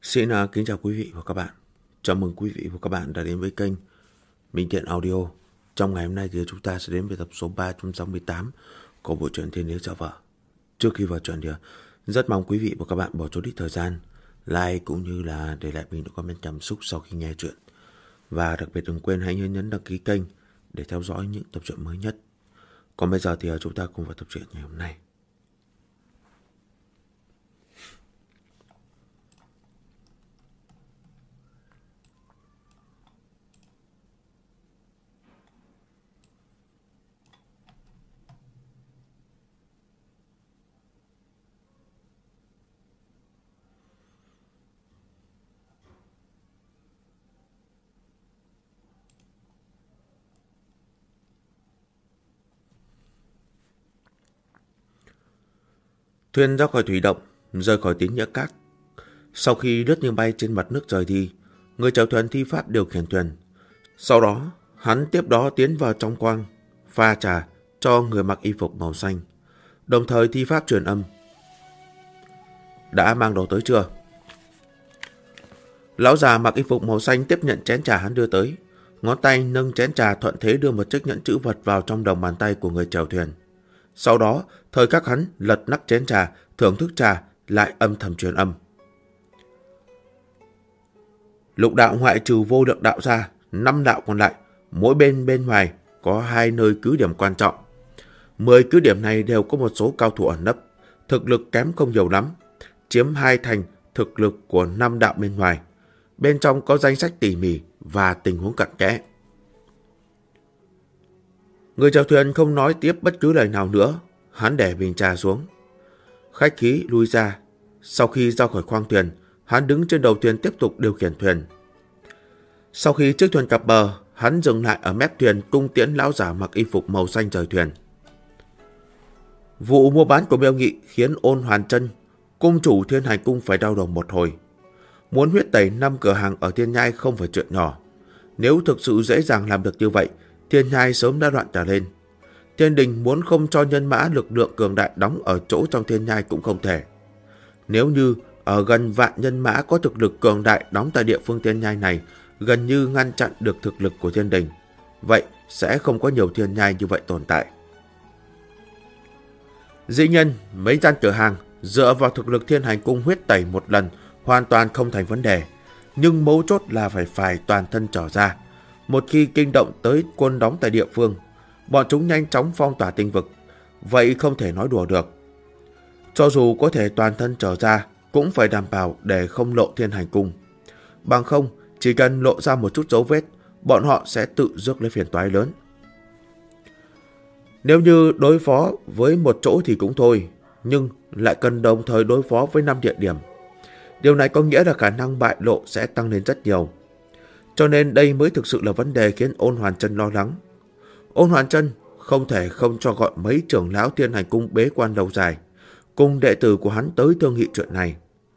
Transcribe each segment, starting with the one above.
Xin kính chào quý vị và các bạn. Chào mừng quý vị và các bạn đã đến với kênh Minh Thiện Audio. Trong ngày hôm nay thì chúng ta sẽ đến với tập số 368 của bộ truyện Thiên Đế Giả Vợ. Trước khi vào truyện thì rất mong quý vị và các bạn bỏ chút ít thời gian like cũng như là để lại mình một comment cảm xúc sau khi nghe truyện. Và đặc biệt đừng quên hãy nhấn đăng ký kênh để theo dõi những tập truyện mới nhất. Còn bây giờ thì chúng ta cùng vào tập truyện ngày hôm nay. Thuyền ra khỏi thủy động, rời khỏi tín nghĩa cát. Sau khi lướt như bay trên mặt nước rời đi, người chèo thuyền thi pháp điều khiển thuyền. Sau đó, hắn tiếp đó tiến vào trong quang, pha trà cho người mặc y phục màu xanh, đồng thời thi pháp truyền âm. Đã mang đồ tới chưa? Lão già mặc y phục màu xanh tiếp nhận chén trà hắn đưa tới, ngón tay nâng chén trà thuận thế đưa một chiếc nhẫn chữ vật vào trong lòng bàn tay của người chèo thuyền. Sau đó, thời khắc hắn lật nắp chén trà, thưởng thức trà, lại âm thầm truyền âm. Lục đạo ngoại trừ vô lượng đạo ra, 5 đạo còn lại, mỗi bên ngoài có 2 nơi cứ điểm quan trọng. 10 cứ điểm này đều có một số cao thủ ẩn nấp, thực lực kém không nhiều lắm, chiếm 2 thành thực lực của 5 đạo bên ngoài. Bên trong có danh sách tỉ mỉ và tình huống cặn kẽ. Người chèo thuyền không nói tiếp bất cứ lời nào nữa, hắn để bình trà xuống. Khách khí lui ra. Sau khi ra khỏi khoang thuyền, hắn đứng trên đầu thuyền tiếp tục điều khiển thuyền. Sau khi chiếc thuyền cập bờ, hắn dừng lại ở mép thuyền cung tiễn lão giả mặc y phục màu xanh rời thuyền. Vụ mua bán của Miêu Nghị khiến Ôn Hoàn Chân, cung chủ Thiên Hành Cung phải đau đầu một hồi. Muốn huyết tẩy 5 cửa hàng ở Thiên Nhai không phải chuyện nhỏ. Nếu thực sự dễ dàng làm được như vậy, Thiên Nhai sớm đã loạn cả lên. Thiên Đình muốn không cho nhân mã lực lượng cường đại đóng ở chỗ trong Thiên Nhai cũng không thể. Nếu như ở gần vạn nhân mã có thực lực cường đại đóng tại địa phương Thiên Nhai này gần như ngăn chặn được thực lực của Thiên Đình, vậy sẽ không có nhiều Thiên Nhai như vậy tồn tại. Dĩ nhiên, mấy gian cửa hàng dựa vào thực lực Thiên Hành Cung huyết tẩy một lần hoàn toàn không thành vấn đề, nhưng mấu chốt là phải toàn thân trở ra. Một khi kinh động tới quân đóng tại địa phương, bọn chúng nhanh chóng phong tỏa tinh vực, vậy không thể nói đùa được. Cho dù có thể toàn thân trở ra, cũng phải đảm bảo để không lộ Thiên Hành Cung. Bằng không, chỉ cần lộ ra một chút dấu vết, bọn họ sẽ tự rước lấy phiền toái lớn. Nếu như đối phó với một chỗ thì cũng thôi, nhưng lại cần đồng thời đối phó với 5 địa điểm. Điều này có nghĩa là khả năng bại lộ sẽ tăng lên rất nhiều. Cho nên đây mới thực sự là vấn đề khiến Ôn Hoàn Chân lo lắng. Ôn Hoàn Chân không thể không cho gọi mấy trưởng lão Thiên Hành Cung bế quan lâu dài, cùng đệ tử của hắn tới thương nghị chuyện này.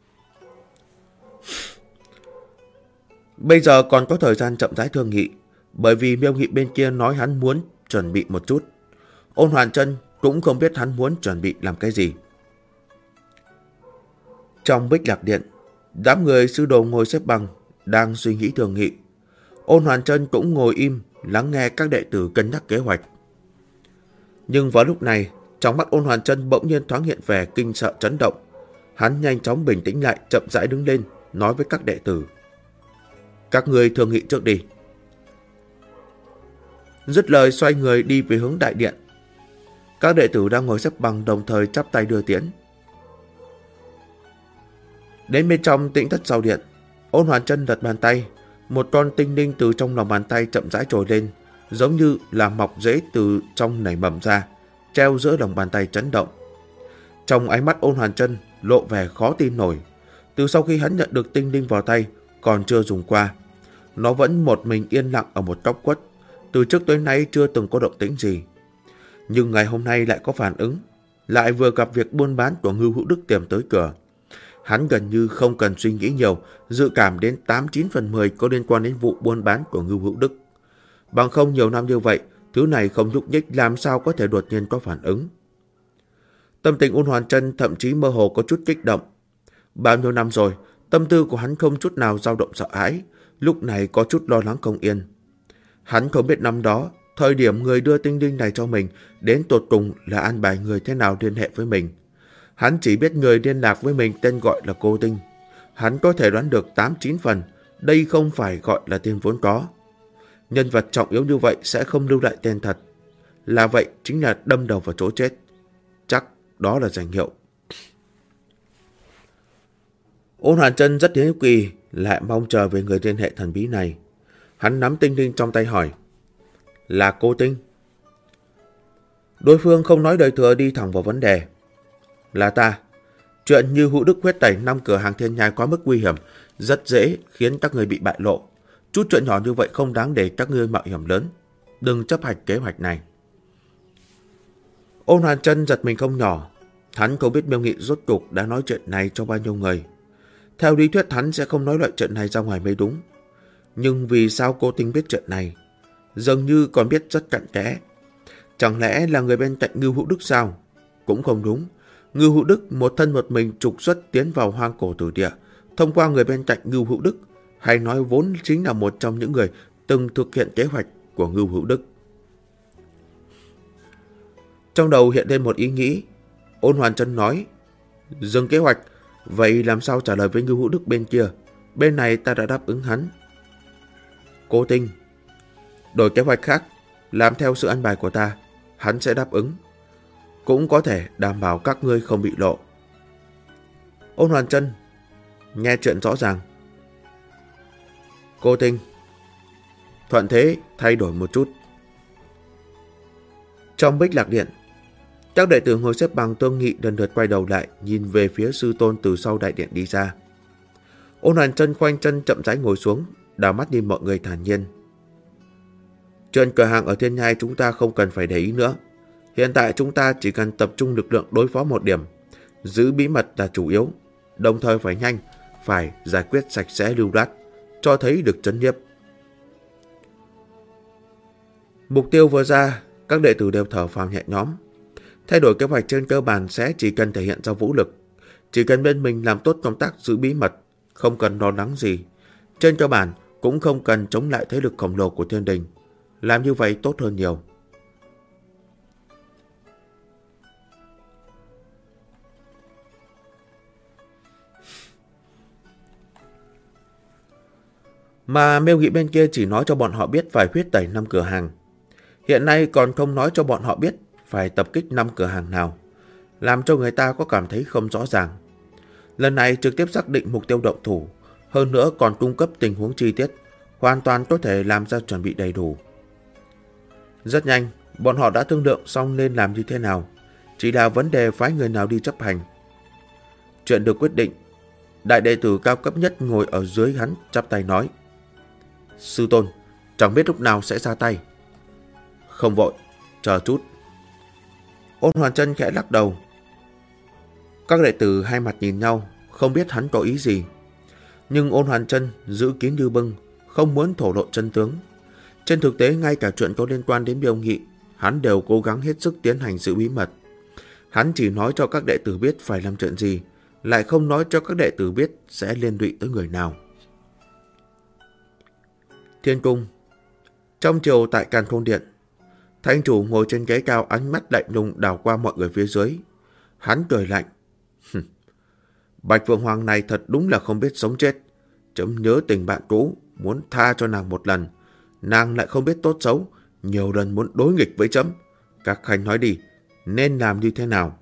Bây giờ còn có thời gian chậm rãi thương nghị, bởi vì Miêu Nghị bên kia nói hắn muốn chuẩn bị một chút. Ôn Hoàn Chân cũng không biết hắn muốn chuẩn bị làm cái gì. Trong Bích Lạc Điện, đám người sư đồ ngồi xếp bằng, đang suy nghĩ thương nghị. Ôn Hoàn Chân cũng ngồi im, lắng nghe các đệ tử cân nhắc kế hoạch. Nhưng vào lúc này, trong mắt Ôn Hoàn Chân bỗng nhiên thoáng hiện vẻ kinh sợ chấn động. Hắn nhanh chóng bình tĩnh lại, chậm rãi đứng lên, nói với các đệ tử. Các người thương nghị trước đi. Dứt lời xoay người đi về hướng đại điện. Các đệ tử đang ngồi xếp bằng đồng thời chắp tay đưa tiễn. Đến bên trong tĩnh thất sau điện, Ôn Hoàn Chân đặt bàn tay, một con tinh linh từ trong lòng bàn tay chậm rãi trồi lên, giống như là mọc rễ từ trong nảy mầm ra, treo giữa lòng bàn tay chấn động. Trong ánh mắt Ôn Hoàn Chân lộ vẻ khó tin nổi. Từ sau khi hắn nhận được tinh linh vào tay, còn chưa dùng qua, nó vẫn một mình yên lặng ở một góc khuất, từ trước tới nay chưa từng có động tĩnh gì. Nhưng ngày hôm nay lại có phản ứng, lại vừa gặp việc buôn bán của Ngưu Hữu Đức tìm tới cửa. Hắn gần như không cần suy nghĩ nhiều, dự cảm đến 89/10 có liên quan đến vụ buôn bán của Ngưu Hữu Đức. Bằng không nhiều năm như vậy, thứ này không nhúc nhích làm sao có thể đột nhiên có phản ứng. Tâm tình Ôn Hoàn Chân thậm chí mơ hồ có chút kích động. Bao nhiêu năm rồi, Tâm tư của hắn không chút nào dao động sợ hãi, lúc này có chút lo lắng không yên. Hắn không biết năm đó, thời điểm người đưa tinh linh này cho mình, đến tột cùng là an bài người thế nào liên hệ với mình. Hắn chỉ biết người liên lạc với mình tên gọi là Cô Tinh. Hắn có thể đoán được 8-9 phần, đây không phải gọi là tên vốn có. Nhân vật trọng yếu như vậy sẽ không lưu lại tên thật. Là vậy chính là đâm đầu vào chỗ chết. Chắc đó là danh hiệu. Ôn Hoàn Chân rất hiếu kỳ, lại mong chờ về người liên hệ thần bí này. Hắn nắm tinh linh trong tay hỏi. Là Cô Tinh? Đối phương không nói đời thừa, đi thẳng vào vấn đề. Là ta. Chuyện như Hữu Đức huyết tẩy 5 cửa hàng thiên nhai quá mức nguy hiểm, rất dễ khiến các người bị bại lộ. Chút chuyện nhỏ như vậy không đáng để các ngươi mạo hiểm lớn. Đừng chấp hành kế hoạch này. Ôn Hoàn Chân giật mình không nhỏ. Hắn không biết Miêu Nghị rốt cục đã nói chuyện này cho bao nhiêu người. Theo lý thuyết hắn sẽ không nói loại chuyện này ra ngoài mới đúng. Nhưng vì sao Cô Tinh biết chuyện này? Dường như còn biết rất cặn kẽ. Chẳng lẽ là người bên cạnh Ngưu Hữu Đức sao? Cũng không đúng. Ngưu Hữu Đức một thân một mình trục xuất tiến vào hoang cổ tử địa, thông qua người bên cạnh Ngưu Hữu Đức, hay nói vốn chính là một trong những người từng thực hiện kế hoạch của Ngưu Hữu Đức. Trong đầu hiện lên một ý nghĩ. Ôn Hoàn Chân nói, dừng kế hoạch, vậy làm sao trả lời với Ngưu Hữu Đức bên kia? Bên này ta đã đáp ứng hắn. Cô Tinh, đổi kế hoạch khác, làm theo sự an bài của ta, hắn sẽ đáp ứng. Cũng có thể đảm bảo các ngươi không bị lộ. Ôn Hoàn Chân nghe chuyện rõ ràng. Cô Tinh, thuận thế thay đổi một chút. Trong Bích Lạc Điện, các đệ tử ngồi xếp bằng thương nghị lần lượt quay đầu lại, nhìn về phía sư tôn từ sau đại điện đi ra. Ôn Hoàn Chân khoanh chân chậm rãi ngồi xuống, đảo mắt nhìn mọi người thản nhiên. Chuyện cửa hàng ở Thiên Nhai chúng ta không cần phải để ý nữa. Hiện tại chúng ta chỉ cần tập trung lực lượng đối phó một điểm, giữ bí mật là chủ yếu, đồng thời phải nhanh, phải giải quyết sạch sẽ lưu loát, cho thấy được chấn nhiếp. Mục tiêu vừa ra, các đệ tử đều thở phào nhẹ nhõm. Thay đổi kế hoạch trên cơ bản sẽ chỉ cần thể hiện ra vũ lực, chỉ cần bên mình làm tốt công tác giữ bí mật, không cần lo lắng gì. Trên cơ bản cũng không cần chống lại thế lực khổng lồ của thiên đình. Làm như vậy tốt hơn nhiều. Mà Miêu Nghị bên kia chỉ nói cho bọn họ biết phải huyết tẩy 5 cửa hàng. Hiện nay còn không nói cho bọn họ biết phải tập kích 5 cửa hàng nào, làm cho người ta có cảm thấy không rõ ràng. Lần này trực tiếp xác định mục tiêu động thủ, hơn nữa còn cung cấp tình huống chi tiết, hoàn toàn có thể làm ra chuẩn bị đầy đủ. Rất nhanh, bọn họ đã thương lượng xong nên làm như thế nào, chỉ là vấn đề phái người nào đi chấp hành. Chuyện được quyết định, đại đệ tử cao cấp nhất ngồi ở dưới hắn chắp tay nói. Sư tôn, chẳng biết lúc nào sẽ ra tay. Không vội, chờ chút. Ôn Hoàn Chân khẽ lắc đầu. Các đệ tử hai mặt nhìn nhau, không biết hắn có ý gì. Nhưng Ôn Hoàn Chân giữ kín như bưng, không muốn thổ lộ chân tướng. Trên thực tế, ngay cả chuyện có liên quan đến Miêu Nghị, hắn đều cố gắng hết sức tiến hành giữ bí mật. Hắn chỉ nói cho các đệ tử biết phải làm chuyện gì, lại không nói cho các đệ tử biết sẽ liên lụy tới người nào. Thiên cung. Trong chiều tại Càn Khôn Điện, Thanh chủ ngồi trên ghế cao, ánh mắt lạnh lùng đảo qua mọi người phía dưới. Hắn cười lạnh. Bạch Phượng Hoàng này thật đúng là không biết sống chết. Chấm nhớ tình bạn cũ, muốn tha cho nàng một lần. Nàng lại không biết tốt xấu, nhiều lần muốn đối nghịch với chấm. Các khanh nói đi, nên làm như thế nào?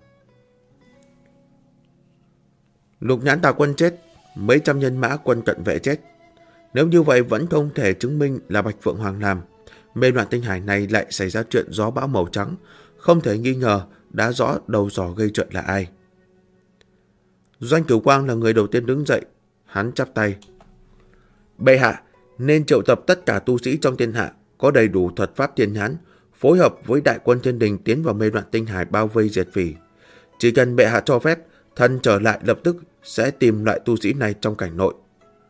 Lục Nhãn Tà Quân chết, mấy trăm nhân mã quân cận vệ chết. Nếu như vậy vẫn không thể chứng minh là Bạch Phượng Hoàng làm. Mê loạn tinh hải này lại xảy ra chuyện gió bão màu trắng, không thể nghi ngờ đã rõ đầu sỏ gây chuyện là ai. Doanh Cửu Quang là người đầu tiên đứng dậy, hắn chắp tay. Bệ hạ nên triệu tập tất cả tu sĩ trong thiên hạ có đầy đủ thuật pháp thiên nhãn, phối hợp với đại quân thiên đình tiến vào mê loạn tinh hải bao vây diệt phỉ. Chỉ cần bệ hạ cho phép, thần trở lại lập tức sẽ tìm loại tu sĩ này trong cảnh nội.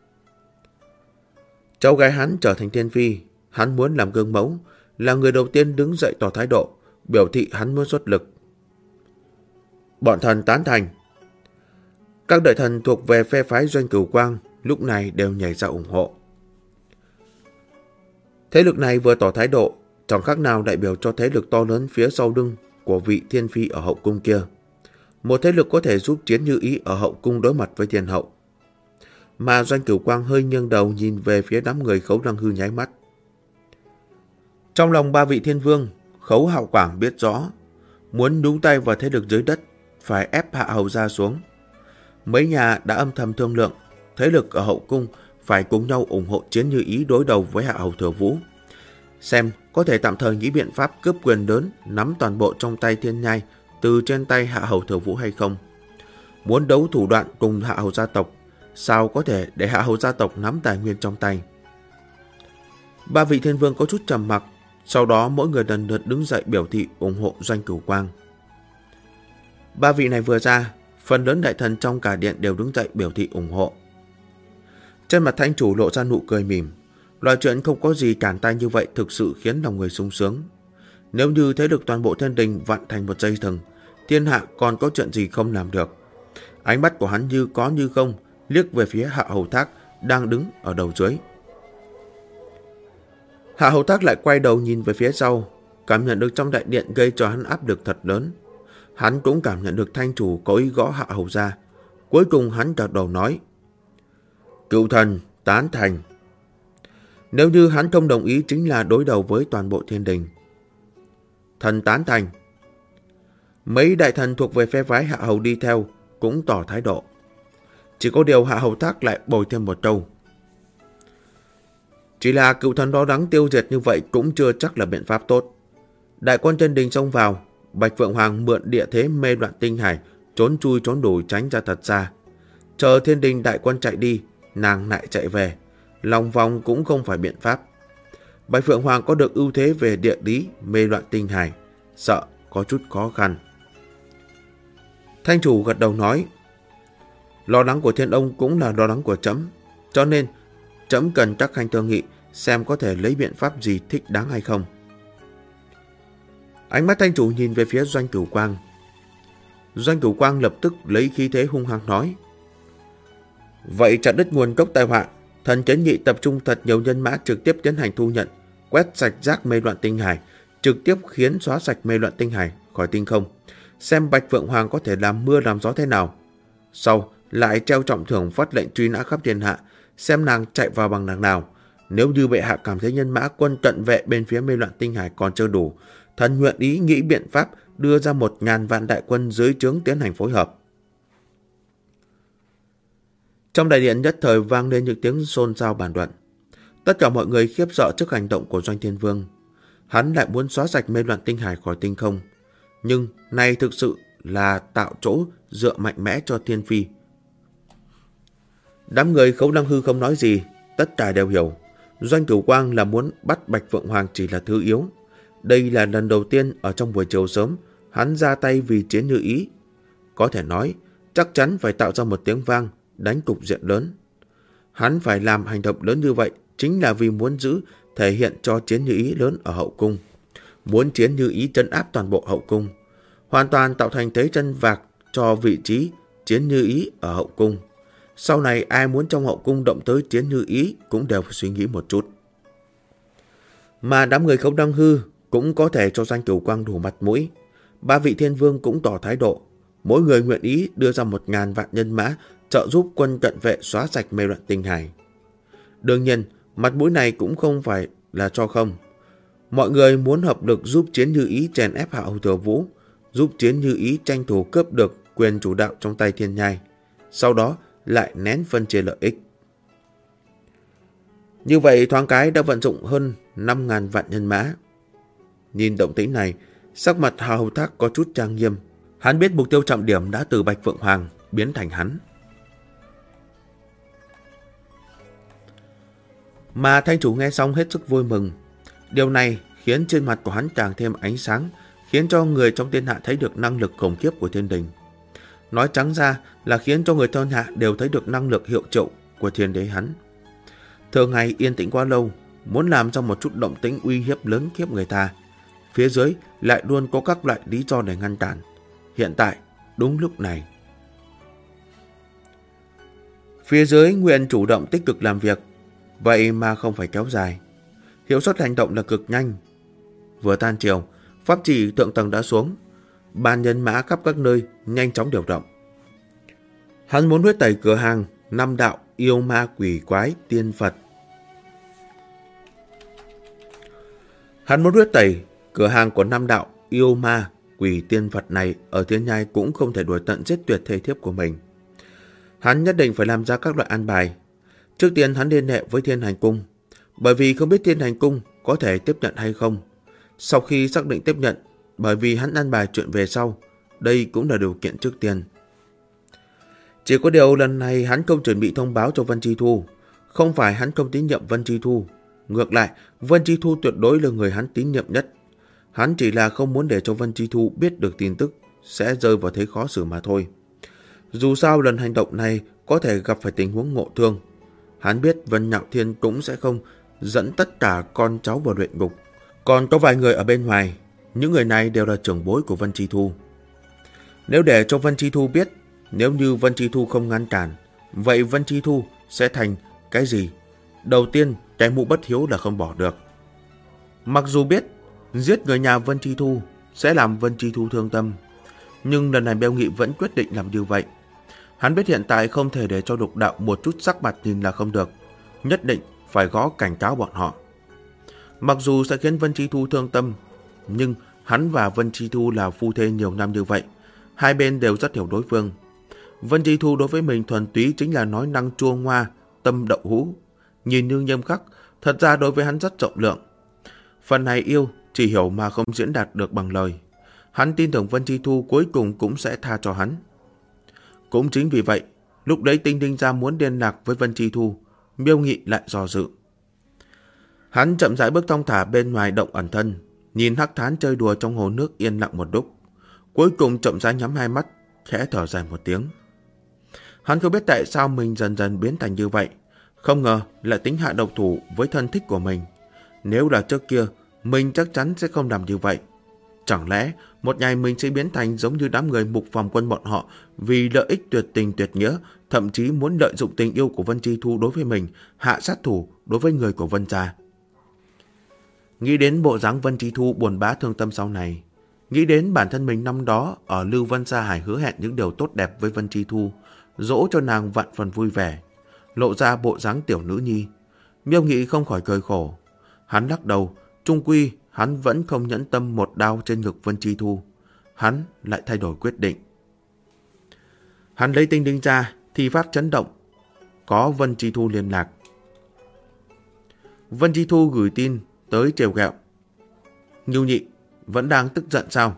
Cháu gái hắn trở thành thiên phi, hắn muốn làm gương mẫu, là người đầu tiên đứng dậy tỏ thái độ, biểu thị hắn muốn xuất lực. Bọn thần tán thành. Các đại thần thuộc về phe phái Doanh Cửu Quang lúc này đều nhảy ra ủng hộ. Thế lực này vừa tỏ thái độ, chẳng khác nào đại biểu cho thế lực to lớn phía sau lưng của vị thiên phi ở hậu cung kia. Một thế lực có thể giúp Chiến Như Ý ở hậu cung đối mặt với thiên hậu. Mà Doanh Cửu Quang hơi nghiêng đầu nhìn về phía đám người Khấu Lăng Hư nháy mắt. Trong lòng ba vị thiên vương, Khấu Hạo Quảng biết rõ, muốn nhúng tay vào thế lực dưới đất, phải ép Hạ Hầu Gia xuống. Mấy nhà đã âm thầm thương lượng, thế lực ở hậu cung phải cùng nhau ủng hộ Chiến Như Ý đối đầu với Hạ Hầu Thừa Vũ. Xem có thể tạm thời nghĩ biện pháp cướp quyền lớn, nắm toàn bộ trong tay Thiên Nhai từ trên tay Hạ Hầu Thừa Vũ hay không. Muốn đấu thủ đoạn cùng Hạ Hầu gia tộc, sao có thể để Hạ Hầu gia tộc nắm tài nguyên trong tay. Ba vị thiên vương có chút trầm mặc, sau đó mỗi người lần lượt đứng dậy biểu thị ủng hộ Doanh Cửu Quang. Ba vị này vừa ra, phần lớn đại thần trong cả điện đều đứng dậy biểu thị ủng hộ. Trên mặt Thanh chủ lộ ra nụ cười mỉm. Loại chuyện không có gì cản tay như vậy thực sự khiến lòng người sung sướng. Nếu như thế lực toàn bộ thiên đình vặn thành một dây thừng, thiên hạ còn có chuyện gì không làm được. Ánh mắt của hắn như có như không liếc về phía Hạ Hầu Thác đang đứng ở đầu dưới. Hạ Hầu Thác lại quay đầu nhìn về phía sau, cảm nhận được trong đại điện gây cho hắn áp lực thật lớn. Hắn cũng cảm nhận được Thanh chủ có ý gõ Hạ Hầu ra. Cuối cùng hắn gật đầu nói: Cựu thần tán thành. Nếu như hắn không đồng ý chính là đối đầu với toàn bộ thiên đình. Thần tán thành. Mấy đại thần thuộc về phe phái Hạ Hầu đi theo cũng tỏ thái độ. Chỉ có điều Hạ Hầu Thác lại bồi thêm một câu: Chỉ là cựu thần lo lắng tiêu diệt như vậy cũng chưa chắc là biện pháp tốt. Đại quân thiên đình xông vào, Bạch Phượng Hoàng mượn địa thế mê loạn tinh hải, trốn chui trốn đuổi tránh ra thật xa. Chờ thiên đình đại quân chạy đi, nàng lại chạy về, lòng vòng cũng không phải biện pháp. Bạch Phượng Hoàng có được ưu thế về địa lý mê loạn tinh hải, sợ có chút khó khăn. Thanh chủ gật đầu nói: Lo lắng của thiên ông cũng là lo lắng của trẫm, cho nên trẫm cần các khanh thương nghị xem có thể lấy biện pháp gì thích đáng hay không. Ánh mắt Thanh chủ nhìn về phía Doanh Cửu Quang. Doanh Cửu Quang lập tức lấy khí thế hung hăng nói: Vậy chặt đứt nguồn gốc tai họa, thần kiến nghị tập trung thật nhiều nhân mã trực tiếp tiến hành thu nhận, quét sạch rác mê loạn tinh hải, trực tiếp khiến xóa sạch mê loạn tinh hải khỏi tinh không, xem Bạch Phượng Hoàng có thể làm mưa làm gió thế nào. Sau lại treo trọng thưởng phát lệnh truy nã khắp thiên hạ, xem nàng chạy vào bằng đằng nào. Nếu như bệ hạ cảm thấy nhân mã quân cận vệ bên phía mê loạn tinh hải còn chưa đủ, thần nguyện ý nghĩ biện pháp đưa ra 1000 vạn đại quân dưới trướng tiến hành phối hợp. Trong đại điện nhất thời vang lên những tiếng xôn xao bàn luận. Tất cả mọi người khiếp sợ trước hành động của Doanh Thiên Vương. Hắn lại muốn xóa sạch mê loạn tinh hải khỏi tinh không, nhưng này thực sự là tạo chỗ dựa mạnh mẽ cho Thiên Phi. Đám người Khấu Lăng Hư không nói gì, tất cả đều hiểu. Doanh Cửu Quang là muốn bắt Bạch Phượng Hoàng chỉ là thứ yếu. Đây là lần đầu tiên ở trong buổi chiều sớm hắn ra tay vì Chiến Như Ý. Có thể nói chắc chắn phải tạo ra một tiếng vang, đánh cục diện lớn. Hắn phải làm hành động lớn như vậy chính là vì muốn giữ thể hiện cho Chiến Như Ý lớn ở hậu cung, muốn Chiến Như Ý trấn áp toàn bộ hậu cung, hoàn toàn tạo thành thế chân vạc cho vị trí Chiến Như Ý ở hậu cung. Sau này ai muốn trong hậu cung động tới Chiến Như Ý cũng đều phải suy nghĩ một chút. Mà đám người Khấu Lăng Hư cũng có thể cho Doanh Cửu Quang đủ mặt mũi. Ba vị thiên vương cũng tỏ thái độ, mỗi người nguyện ý đưa ra 1000 vạn nhân mã trợ giúp quân cận vệ xóa sạch mê loạn tinh hải. Đương nhiên, mặt mũi này cũng không phải là cho không. Mọi người muốn hợp lực giúp Chiến Như Ý chèn ép Hạ Hầu Thừa Vũ, giúp Chiến Như Ý tranh thủ cướp được quyền chủ đạo trong tay Thiên Nhai, sau đó lại nén phân chia lợi ích. Như vậy thoáng cái đã vận dụng hơn 5.000 vạn nhân mã. Nhìn động tĩnh này, sắc mặt Hạ Hầu Thác có chút trang nghiêm. Hắn biết mục tiêu trọng điểm đã từ Bạch Phượng Hoàng biến thành hắn. Mà Thanh chủ nghe xong hết sức vui mừng. Điều này khiến trên mặt của hắn càng thêm ánh sáng, khiến cho người trong thiên hạ thấy được năng lực khủng khiếp của thiên đình. Nói trắng ra là khiến cho người thiên hạ đều thấy được năng lực hiệu triệu của thiên đế hắn. Thường ngày yên tĩnh quá lâu, muốn làm ra một chút động tĩnh uy hiếp lớn khiếp người ta, phía dưới lại luôn có các loại lý do để ngăn cản. Hiện tại, đúng lúc này. Phía dưới nguyện chủ động tích cực làm việc, vậy mà không phải kéo dài. Hiệu suất hành động là cực nhanh. Vừa tan chiều, pháp chỉ thượng tầng đã xuống. Ban nhân mã khắp các nơi nhanh chóng điều động. Hắn muốn huyết tẩy cửa hàng 5 đạo yêu ma quỷ quái tiên Phật. Hắn muốn huyết tẩy cửa hàng của 5 đạo yêu ma quỷ tiên Phật này ở Thiên Nhai cũng không thể đuổi tận giết tuyệt thê thiếp của mình. Hắn nhất định phải làm ra các loại an bài. Trước tiên hắn liên hệ với Thiên Hành Cung, bởi vì không biết Thiên Hành Cung có thể tiếp nhận hay không. Sau khi xác định tiếp nhận, bởi vì hắn an bài chuyện về sau, đây cũng là điều kiện trước tiên. Chỉ có điều lần này hắn không chuẩn bị thông báo cho Vân Chi Thu. Không phải hắn không tín nhiệm Vân Chi Thu, ngược lại Vân Chi Thu tuyệt đối là người hắn tín nhiệm nhất. Hắn chỉ là không muốn để cho Vân Chi Thu biết được tin tức, sẽ rơi vào thế khó xử mà thôi. Dù sao lần hành động này có thể gặp phải tình huống ngộ thương. Hắn biết Vân Nhạo Thiên cũng sẽ không dẫn tất cả con cháu vào luyện ngục. Còn có vài người ở bên ngoài, những người này đều là trưởng bối của Vân Chi Thu. Nếu để cho Vân Chi Thu biết, nếu như Vân Chi Thu không ngăn cản, vậy Vân Chi Thu sẽ thành cái gì? Đầu tiên, cái mũ bất hiếu là không bỏ được. Mặc dù biết giết người nhà Vân Chi Thu sẽ làm Vân Chi Thu thương tâm, nhưng lần này Bêu Nghị vẫn quyết định làm như vậy. Hắn biết hiện tại không thể để cho Lục Đạo một chút sắc mặt nhìn là không được, nhất định phải gõ cảnh cáo bọn họ. Mặc dù sẽ khiến Vân Chi Thu thương tâm, nhưng hắn và Vân Chi Thu là phu thê nhiều năm như vậy, hai bên đều rất hiểu đối phương. Vân Chi Thu đối với mình thuần túy chính là nói năng chua ngoa, tâm đậu hũ, nhìn như nghiêm khắc, thật ra đối với hắn rất rộng lượng. Phần này yêu chỉ hiểu mà không diễn đạt được bằng lời. Hắn tin tưởng Vân Chi Thu cuối cùng cũng sẽ tha cho hắn. Cũng chính vì vậy, lúc đấy Tinh Tinh Gia muốn liên lạc với Vân Chi Thu, Miêu Nghị lại do dự. Hắn chậm rãi bước thong thả bên ngoài động ẩn thân, nhìn hắc thán chơi đùa trong hồ nước yên lặng một lúc, cuối cùng chậm rãi nhắm hai mắt, khẽ thở dài một tiếng. Hắn không biết tại sao mình dần dần biến thành như vậy, không ngờ lại tính hạ độc thủ với thân thích của mình. Nếu là trước kia, mình chắc chắn sẽ không làm như vậy. Chẳng lẽ một ngày mình sẽ biến thành giống như đám người Mục Phòng Quân bọn họ, vì lợi ích tuyệt tình tuyệt nghĩa, thậm chí muốn lợi dụng tình yêu của Vân Chi Thu đối với mình, hạ sát thủ đối với người của Vân gia. Nghĩ đến bộ dáng Vân Chi Thu buồn bã thương tâm sau này, nghĩ đến bản thân mình năm đó ở Lưu Vân Gia Hải hứa hẹn những điều tốt đẹp với Vân Chi Thu, dỗ cho nàng vạn phần vui vẻ, lộ ra bộ dáng tiểu nữ nhi, Miêu Nghị không khỏi cười khổ. Hắn lắc đầu, chung quy hắn vẫn không nhẫn tâm một đao trên ngực Vân Chi Thu. Hắn lại thay đổi quyết định. Hắn lấy Tinh Tinh ra, thi pháp chấn động, có Vân Chi Thu liên lạc. Vân Chi Thu gửi tin tới trêu ghẹo. Ngưu Nhị, vẫn đang tức giận sao?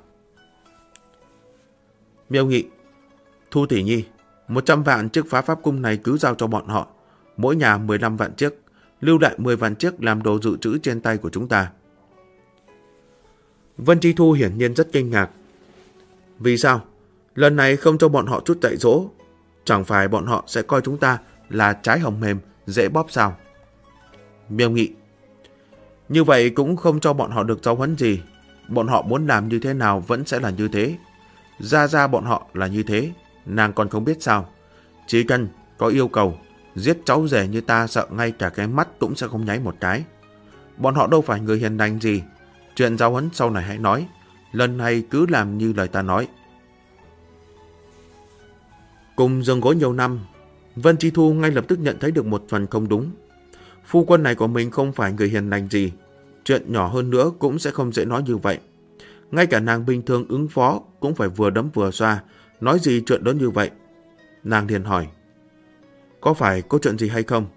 Miêu Nghị, Thu tỷ nhi, 100 vạn chiếc phá pháp cung này cứ giao cho bọn họ, mỗi nhà 15 vạn chiếc, lưu lại 10 vạn chiếc làm đồ dự trữ trên tay của chúng ta. Vân Chi Thu hiển nhiên rất kinh ngạc. Vì sao? Lần này không cho bọn họ chút dạy dỗ, chẳng phải bọn họ sẽ coi chúng ta là trái hồng mềm, dễ bóp sao? Miêu Nghị, như vậy cũng không cho bọn họ được giáo huấn gì. Bọn họ muốn làm như thế nào vẫn sẽ là như thế. Ra bọn họ là như thế, nàng còn không biết sao? Chỉ cần có yêu cầu, giết cháu rể như ta sợ ngay cả cái mắt cũng sẽ không nháy một cái. Bọn họ đâu phải người hiền lành gì. Chuyện giáo huấn sau này hãy nói, lần này cứ làm như lời ta nói. Cùng giường gối nhiều năm, Vân Chi Thu ngay lập tức nhận thấy được một phần không đúng. Phu quân này của mình không phải người hiền lành gì, chuyện nhỏ hơn nữa cũng sẽ không dễ nói như vậy. Ngay cả nàng bình thường ứng phó cũng phải vừa đấm vừa xoa, nói gì chuyện lớn như vậy. Nàng liền hỏi, có phải có chuyện gì hay không?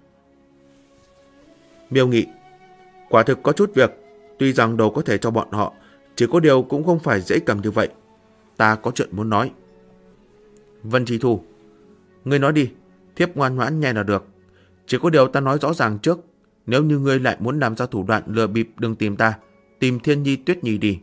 Miêu Nghị, quả thực có chút việc, tuy rằng đồ có thể cho bọn họ, chỉ có điều cũng không phải dễ cầm như vậy. Ta có chuyện muốn nói. Vân Chi Thu, ngươi nói đi, thiếp ngoan ngoãn nghe là được. Chỉ có điều ta nói rõ ràng trước, nếu như ngươi lại muốn làm ra thủ đoạn lừa bịp đừng tìm ta, tìm Thiên Nhi Tuyết Nhi đi.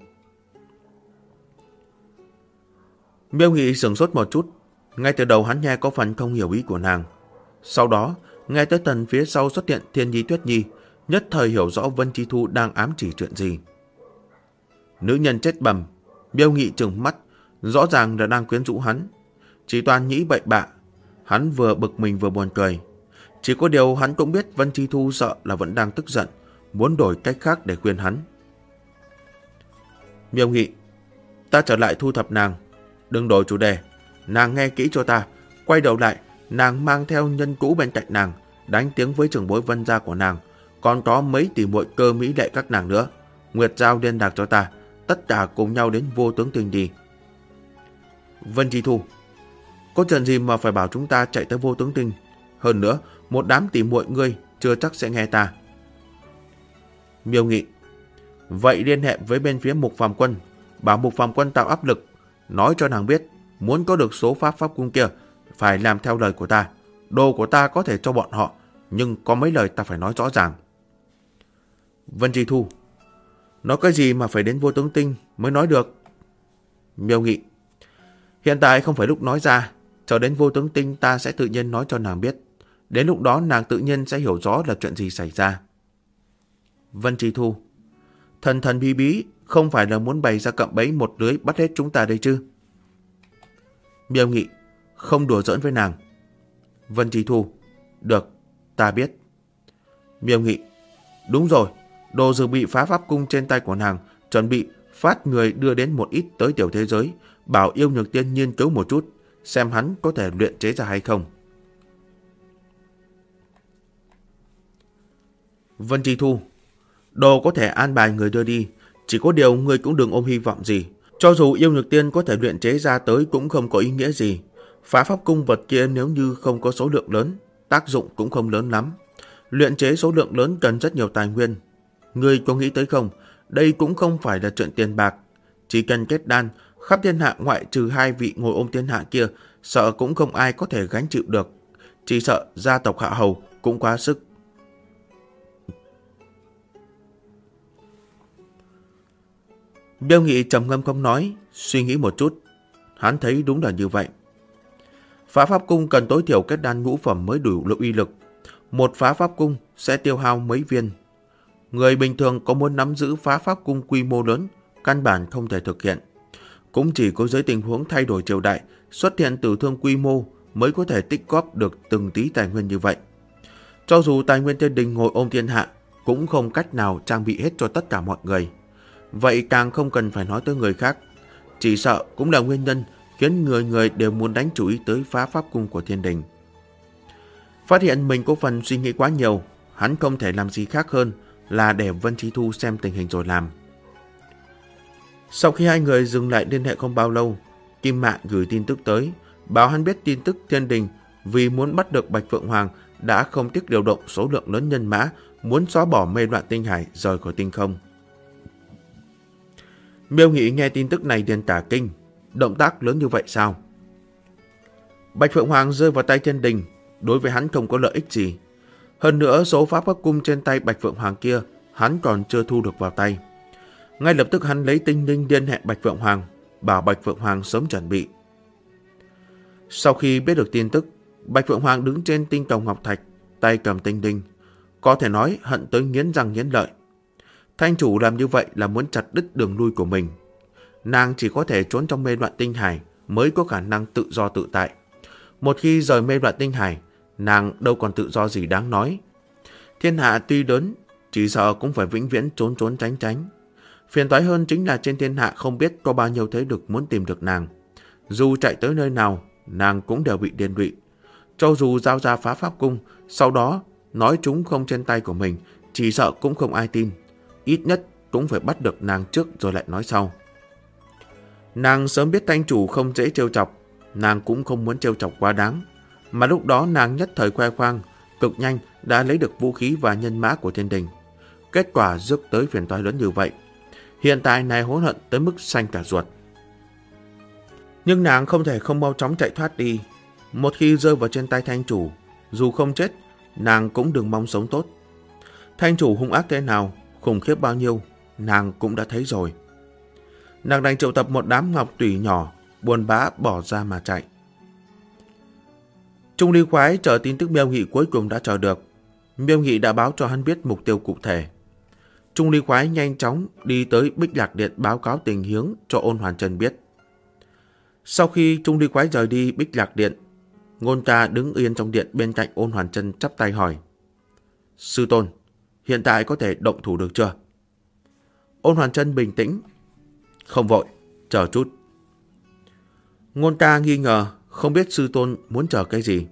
Miêu Nghị sửng sốt một chút, ngay từ đầu hắn nghe có phần không hiểu ý của nàng. Sau đó, nghe tới tần phía sau xuất hiện Thiên Nhi Tuyết Nhi, nhất thời hiểu rõ Vân Chi Thu đang ám chỉ chuyện gì. Nữ nhân chết bầm, Miêu Nghị trừng mắt, rõ ràng là đang quyến rũ hắn. Chỉ toàn nhĩ bậy bạ, Hắn vừa bực mình vừa buồn cười. Chỉ có điều hắn cũng biết Vân Chi Thu sợ là vẫn đang tức giận, muốn đổi cách khác để khuyên hắn. Miêu Nghị, ta trở lại thu thập nàng. Đừng đổi chủ đề. Nàng nghe kỹ cho ta. Quay đầu lại, nàng mang theo nhân cũ bên cạnh nàng, đánh tiếng với trưởng bối Vân gia của nàng. Còn có mấy tỷ muội cơ mỹ lệ các nàng nữa. Nguyệt Giao liên lạc cho ta. Tất cả cùng nhau đến Vô Tướng Tinh đi. Vân Chi Thu, có chuyện gì mà phải bảo chúng ta chạy tới Vô Tướng Tinh? Hơn nữa, một đám tỷ muội ngươi chưa chắc sẽ nghe ta. Miêu Nghị, vậy liên hệ với bên phía Mục Phàm Quân, bảo Mục Phàm Quân tạo áp lực, nói cho nàng biết muốn có được số pháp cung kia phải làm theo lời của ta. Đồ của ta có thể cho bọn họ, nhưng có mấy lời ta phải nói rõ ràng. Vân Chi Thu, nói cái gì mà phải đến Vô Tướng Tinh mới nói được? Miêu Nghị, hiện tại không phải lúc nói ra, chờ đến Vô Tướng Tinh ta sẽ tự nhiên nói cho nàng biết. Đến lúc đó nàng tự nhiên sẽ hiểu rõ là chuyện gì xảy ra. Vân Chi Thu, thần thần bí bí không phải là muốn bày ra cạm bẫy một lưới bắt hết chúng ta đây chứ? Miêu Nghị, không đùa giỡn với nàng. Vân Chi Thu, được, ta biết. Miêu Nghị, đúng rồi, đồ dự bị phá pháp cung trên tay của nàng, chuẩn bị phát người đưa đến một ít tới tiểu thế giới, bảo Yêu Nhược Tiên nghiên cứu một chút, xem hắn có thể luyện chế ra hay không. Vân Chi Thu, đồ có thể an bài người đưa đi, chỉ có điều người cũng đừng ôm hy vọng gì. Cho dù Yêu Nhược Tiên có thể luyện chế ra tới cũng không có ý nghĩa gì. Phá pháp cung vật kia nếu như không có số lượng lớn, tác dụng cũng không lớn lắm. Luyện chế số lượng lớn cần rất nhiều tài nguyên. Ngươi có nghĩ tới không? Đây cũng không phải là chuyện tiền bạc. Chỉ cần kết đan, khắp thiên hạ ngoại trừ hai vị ngồi ôm thiên hạ kia, sợ cũng không ai có thể gánh chịu được. Chỉ sợ gia tộc Hạ Hầu cũng quá sức. Miêu Nghị trầm ngâm không nói, suy nghĩ một chút. Hắn thấy đúng là như vậy. Phá pháp cung cần tối thiểu kết đan ngũ phẩm mới đủ lượng uy lực. Một phá pháp cung sẽ tiêu hao mấy viên. Người bình thường có muốn nắm giữ phá pháp cung quy mô lớn, căn bản không thể thực hiện. Cũng chỉ có dưới tình huống thay đổi triều đại, xuất hiện tử thương quy mô mới có thể tích góp được từng tí tài nguyên như vậy. Cho dù tài nguyên thiên đình ngồi ôm thiên hạ, cũng không cách nào trang bị hết cho tất cả mọi người. Vậy càng không cần phải nói tới người khác. Chỉ sợ cũng là nguyên nhân khiến người người đều muốn đánh chủ ý tới phá pháp cung của thiên đình. Phát hiện mình có phần suy nghĩ quá nhiều, hắn không thể làm gì khác hơn là để Vân Chi Thu xem tình hình rồi làm. Sau khi hai người dừng lại liên hệ không bao lâu, Kim Mạn gửi tin tức tới, báo hắn biết tin tức thiên đình vì muốn bắt được Bạch Phượng Hoàng đã không tiếc điều động số lượng lớn nhân mã, muốn xóa bỏ mê loạn tinh hải rời khỏi tinh không. Miêu Nghị nghe tin tức này liền cả kinh. Động tác lớn như vậy sao? Bạch Phượng Hoàng rơi vào tay thiên đình, đối với hắn không có lợi ích gì. Hơn nữa số pháp bắc cung trên tay Bạch Phượng Hoàng kia hắn còn chưa thu được vào tay. Ngay lập tức hắn lấy tinh linh liên hệ Bạch Phượng Hoàng, bảo Bạch Phượng Hoàng sớm chuẩn bị. Sau khi biết được tin tức, Bạch Phượng Hoàng đứng trên tinh cầu ngọc thạch, tay cầm tinh linh, có thể nói hận tới nghiến răng nghiến lợi. Thanh chủ làm như vậy là muốn chặt đứt đường lui của mình. Nàng chỉ có thể trốn trong mê loạn tinh hải mới có khả năng tự do tự tại. Một khi rời mê loạn tinh hải, nàng đâu còn tự do gì đáng nói. Thiên hạ tuy lớn, chỉ sợ cũng phải vĩnh viễn trốn trốn tránh tránh. Phiền toái hơn chính là trên thiên hạ không biết có bao nhiêu thế lực muốn tìm được nàng. Dù chạy tới nơi nào, nàng cũng đều bị liên lụy. Cho dù giao ra phá pháp cung, sau đó nói chúng không trên tay của mình, chỉ sợ cũng không ai tin. Ít nhất cũng phải bắt được nàng trước rồi lại nói sau. Nàng sớm biết thanh chủ không dễ trêu chọc, nàng cũng không muốn trêu chọc quá đáng. Mà lúc đó nàng nhất thời khoe khoang, cực nhanh đã lấy được vũ khí và nhân mã của thiên đình. Kết quả rước tới phiền toái lớn như vậy. Hiện tại này hối hận tới mức xanh cả ruột. Nhưng nàng không thể không mau chóng chạy thoát đi. Một khi rơi vào trên tay thanh chủ, dù không chết, nàng cũng đừng mong sống tốt. Thanh chủ hung ác thế nào, khủng khiếp bao nhiêu, nàng cũng đã thấy rồi. Nàng đành triệu tập một đám ngọc tùy nhỏ, buồn bã bỏ ra mà chạy. Trung Ly Khoái chờ tin tức Miêu Nghị cuối cùng đã chờ được. Miêu Nghị đã báo cho hắn biết mục tiêu cụ thể. Trung Ly Khoái nhanh chóng đi tới Bích Lạc Điện báo cáo tình huống cho Ôn Hoàn Trân biết. Sau khi Trung Ly Khoái rời đi Bích Lạc Điện, Ngôn Ca đứng yên trong điện bên cạnh Ôn Hoàn Chân chắp tay hỏi. Sư tôn, hiện tại có thể động thủ được chưa? Ôn Hoàn Chân bình tĩnh. Không vội, chờ chút. Ngôn Ca nghi ngờ, không biết sư tôn muốn chờ cái gì.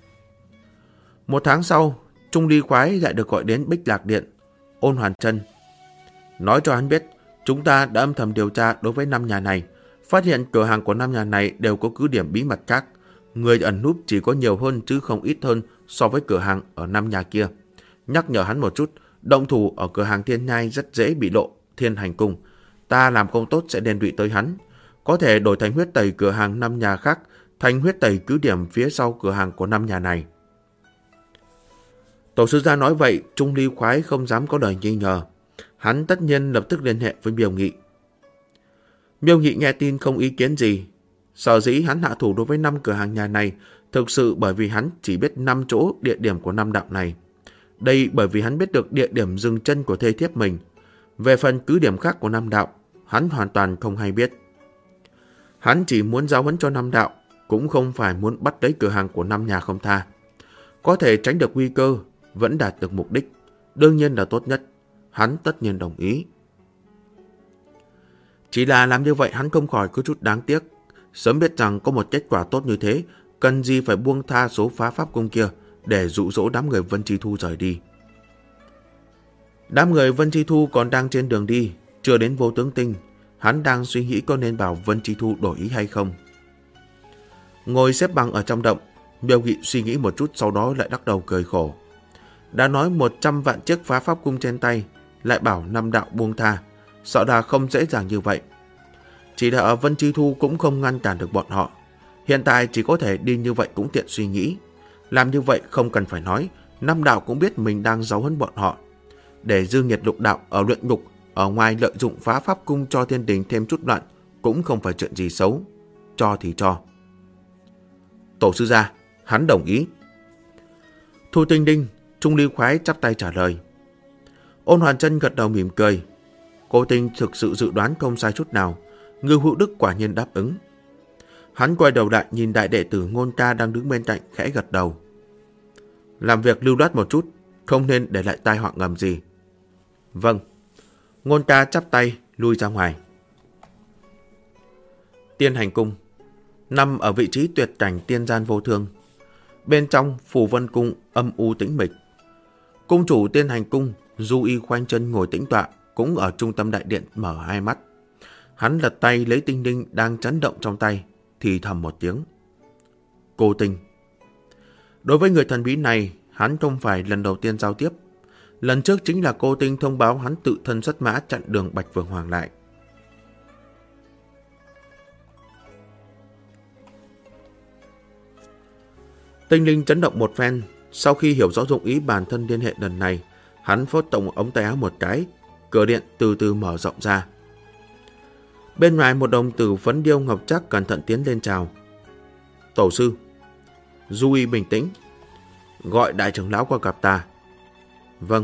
1 tháng sau, Trung Ly Khoái lại được gọi đến Bích Lạc Điện. Ôn Hoàn Chân nói cho hắn biết, chúng ta đã âm thầm điều tra đối với 5 nhà này, phát hiện cửa hàng của 5 nhà này đều có cứ điểm bí mật khác. Người ẩn núp chỉ có nhiều hơn chứ không ít hơn so với cửa hàng ở 5 nhà kia. Nhắc nhở hắn một chút, động thủ ở cửa hàng Thiên Nhai rất dễ bị lộ Thiên Hành Cung. Ta làm không tốt sẽ liên lụy tới hắn. Có thể đổi thành huyết tẩy cửa hàng 5 nhà khác, thành huyết tẩy cứ điểm phía sau cửa hàng của 5 nhà này. Tổ sư gia nói vậy, Trung Ly Khoái không dám có lời nghi ngờ. Hắn tất nhiên lập tức liên hệ với Miêu Nghị. Miêu Nghị nghe tin không ý kiến gì. Sở dĩ hắn hạ thủ đối với 5 cửa hàng nhà này thực sự bởi vì hắn chỉ biết 5 chỗ địa điểm của 5 đạo này. Đây bởi vì hắn biết được địa điểm dừng chân của thê thiếp mình. Về phần cứ điểm khác của 5 đạo, hắn hoàn toàn không hay biết. Hắn chỉ muốn giáo huấn cho 5 đạo, cũng không phải muốn bắt lấy cửa hàng của 5 nhà không tha. Có thể tránh được nguy cơ, vẫn đạt được mục đích, đương nhiên là tốt nhất. Hắn tất nhiên đồng ý. Chỉ là làm như vậy hắn không khỏi có chút đáng tiếc. Sớm biết rằng có một kết quả tốt như thế, cần gì phải buông tha số phá pháp cung kia để dụ dỗ đám người Vân Chi Thu rời đi. Đám người Vân Chi Thu còn đang trên đường đi, chưa đến Vô Tướng Tinh. Hắn đang suy nghĩ có nên bảo Vân Chi Thu đổi ý hay không. Ngồi xếp bằng ở trong động, Miêu Nghị suy nghĩ một chút, sau đó lại lắc đầu cười khổ. Đã nói 100 vạn chiếc phá pháp cung trên tay, lại bảo 5 đạo buông tha, sợ là không dễ dàng như vậy. Chỉ là ở Vân Chi Thu cũng không ngăn cản được bọn họ. Hiện tại chỉ có thể đi như vậy cũng tiện suy nghĩ. Làm như vậy không cần phải nói, 5 đạo cũng biết mình đang giấu hơn bọn họ. Để dư nghiệt lục đạo ở luyện ngục, ở ngoài lợi dụng phá pháp cung cho thiên đình thêm chút loạn, cũng không phải chuyện gì xấu. Cho thì cho. Tổ sư gia, hắn đồng ý. Thu Tinh Đinh, Trung Ly Khoái chắp tay trả lời. Ôn Hoàn Chân gật đầu mỉm cười. Cô Tinh thực sự dự đoán không sai chút nào. Ngưu Hữu Đức quả nhiên đáp ứng. Hắn quay đầu lại nhìn đại đệ tử Ngôn Ca đang đứng bên cạnh, khẽ gật đầu. Làm việc lưu loát một chút, không nên để lại tai họa ngầm gì. Vâng. Ngôn Ca chắp tay lui ra ngoài. Tiên Hành Cung nằm ở vị trí tuyệt cảnh tiên gian vô thương. Bên trong Phù Vân Cung âm u tĩnh mịch. Cung chủ Tiên Hành Cung Du Y khoanh chân ngồi tĩnh tọa, cũng ở trung tâm đại điện mở hai mắt. Hắn lật tay lấy tinh đinh đang chấn động trong tay, thì thầm một tiếng. Cô Tinh. Đối với người thần bí này, hắn không phải lần đầu tiên giao tiếp. Lần trước chính là cô Tinh thông báo hắn tự thân xuất mã chặn đường Bạch Vương Hoàng lại. Tinh linh chấn động một phen, sau khi hiểu rõ dụng ý bản thân liên hệ lần này, hắn phớt động ống tay áo một cái, cửa điện từ từ mở rộng ra. Bên ngoài một đồng tử phấn điêu ngọc trác cẩn thận tiến lên chào. Tổ sư. Du Y bình tĩnh. Gọi đại trưởng lão qua gặp ta. Vâng.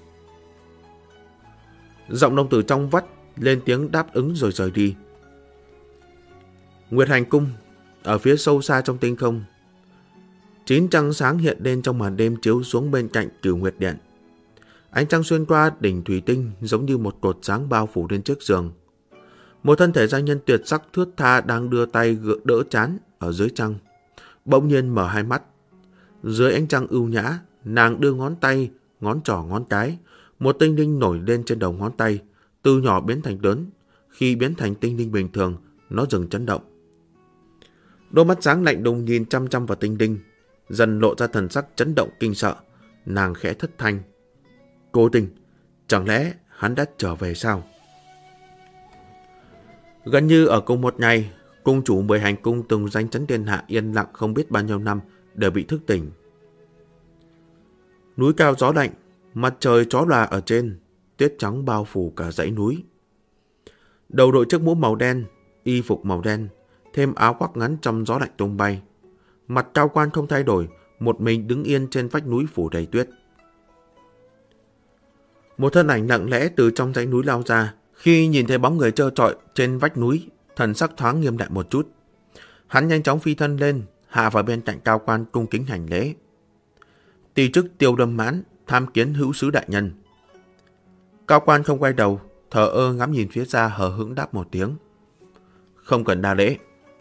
Giọng đồng tử trong vắt lên tiếng đáp ứng rồi rời đi. Nguyệt Hành Cung, ở phía sâu xa trong tinh không, 9 trăng sáng hiện lên trong màn đêm chiếu xuống bên cạnh Cửu Nguyệt Điện. Ánh trăng xuyên qua đỉnh thủy tinh giống như một cột sáng bao phủ lên trước giường. Một thân thể giai nhân tuyệt sắc thướt tha đang đưa tay đỡ trán ở dưới trăng. Bỗng nhiên mở hai mắt. Dưới ánh trăng ưu nhã, nàng đưa ngón tay, ngón trỏ ngón cái. Một tinh linh nổi lên trên đầu ngón tay, từ nhỏ biến thành lớn. Khi biến thành tinh linh bình thường, nó dừng chấn động. Đôi mắt sáng lạnh lùng nhìn chăm chăm vào tinh linh, dần lộ ra thần sắc chấn động kinh sợ. Nàng khẽ thất thanh. Cô Tinh, chẳng lẽ hắn đã trở về sao? Gần như ở cùng một ngày, cung chủ 10 hành cung từng danh chấn thiên hạ yên lặng không biết bao nhiêu năm đều bị thức tỉnh. Núi cao gió lạnh, mặt trời chói lòa ở trên, tuyết trắng bao phủ cả dãy núi. Đầu đội chiếc mũ màu đen, y phục màu đen, thêm áo khoác ngắn trong gió lạnh tung bay. Mặt cao quan không thay đổi, một mình đứng yên trên vách núi phủ đầy tuyết. Một thân ảnh lặng lẽ từ trong dãy núi lao ra. Khi nhìn thấy bóng người trơ trọi trên vách núi, thần sắc thoáng nghiêm lại một chút. Hắn nhanh chóng phi thân lên, hạ vào bên cạnh cao quan cung kính hành lễ. Ti chức Tiêu Lâm Mãn tham kiến hữu sứ đại nhân. Cao quan không quay đầu, thờ ơ ngắm nhìn phía xa, hờ hững đáp một tiếng. Không cần đa lễ.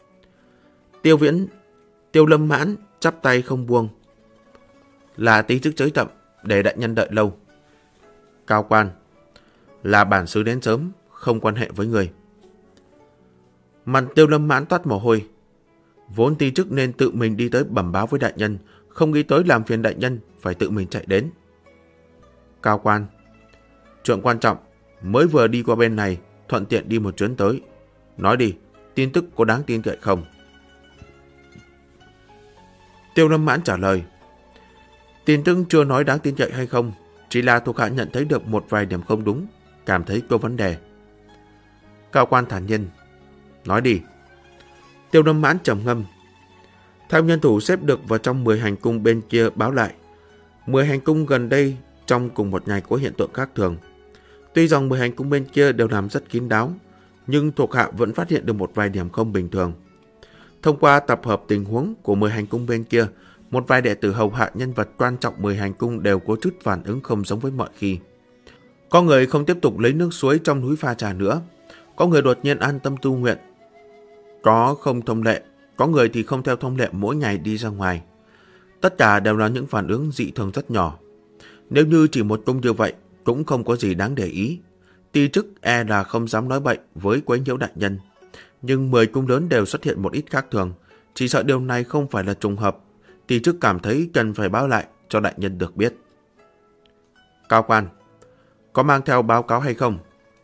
Tiêu Lâm Mãn chắp tay không buông. Là tí chức tới chậm, để đại nhân đợi lâu. Cao quan, là bản xứ đến sớm, không quan hệ với người. Mặt Tiêu Lâm Mãn toát mồ hôi. Vốn ti chức nên tự mình đi tới bẩm báo với đại nhân, không nghĩ tới làm phiền đại nhân phải tự mình chạy đến. Cao quan, chuyện quan trọng, mới vừa đi qua bên này, thuận tiện đi một chuyến tới. Nói đi, tin tức có đáng tin cậy không? Tiêu Lâm Mãn trả lời. Tin tức chưa nói đáng tin cậy hay không, chỉ là thuộc hạ nhận thấy được một vài điểm không đúng, cảm thấy có vấn đề. Cao quan thản nhiên. Nói đi. Tiêu Lâm Mãn trầm ngâm. Theo nhân thủ xếp được vào trong 10 hành cung bên kia báo lại, 10 hành cung gần đây trong cùng một ngày có hiện tượng khác thường. Tuy rằng 10 hành cung bên kia đều làm rất kín đáo, nhưng thuộc hạ vẫn phát hiện được một vài điểm không bình thường. Thông qua tập hợp tình huống của 10 hành cung bên kia, một vài đệ tử hầu hạ nhân vật quan trọng 10 hành cung đều có chút phản ứng không giống với mọi khi. Có người không tiếp tục lấy nước suối trong núi pha trà nữa, có người đột nhiên an tâm tu nguyện, có không thông lệ, có người thì không theo thông lệ mỗi ngày đi ra ngoài. Tất cả đều là những phản ứng dị thường rất nhỏ. Nếu như chỉ một cung như vậy, cũng không có gì đáng để ý. Ti chức e là không dám nói bậy với quấy nhiễu đại nhân. Nhưng 10 cung lớn đều xuất hiện một ít khác thường. Chỉ sợ điều này không phải là trùng hợp. Ti chức cảm thấy cần phải báo lại cho đại nhân được biết. Cao quan, có mang theo báo cáo hay không?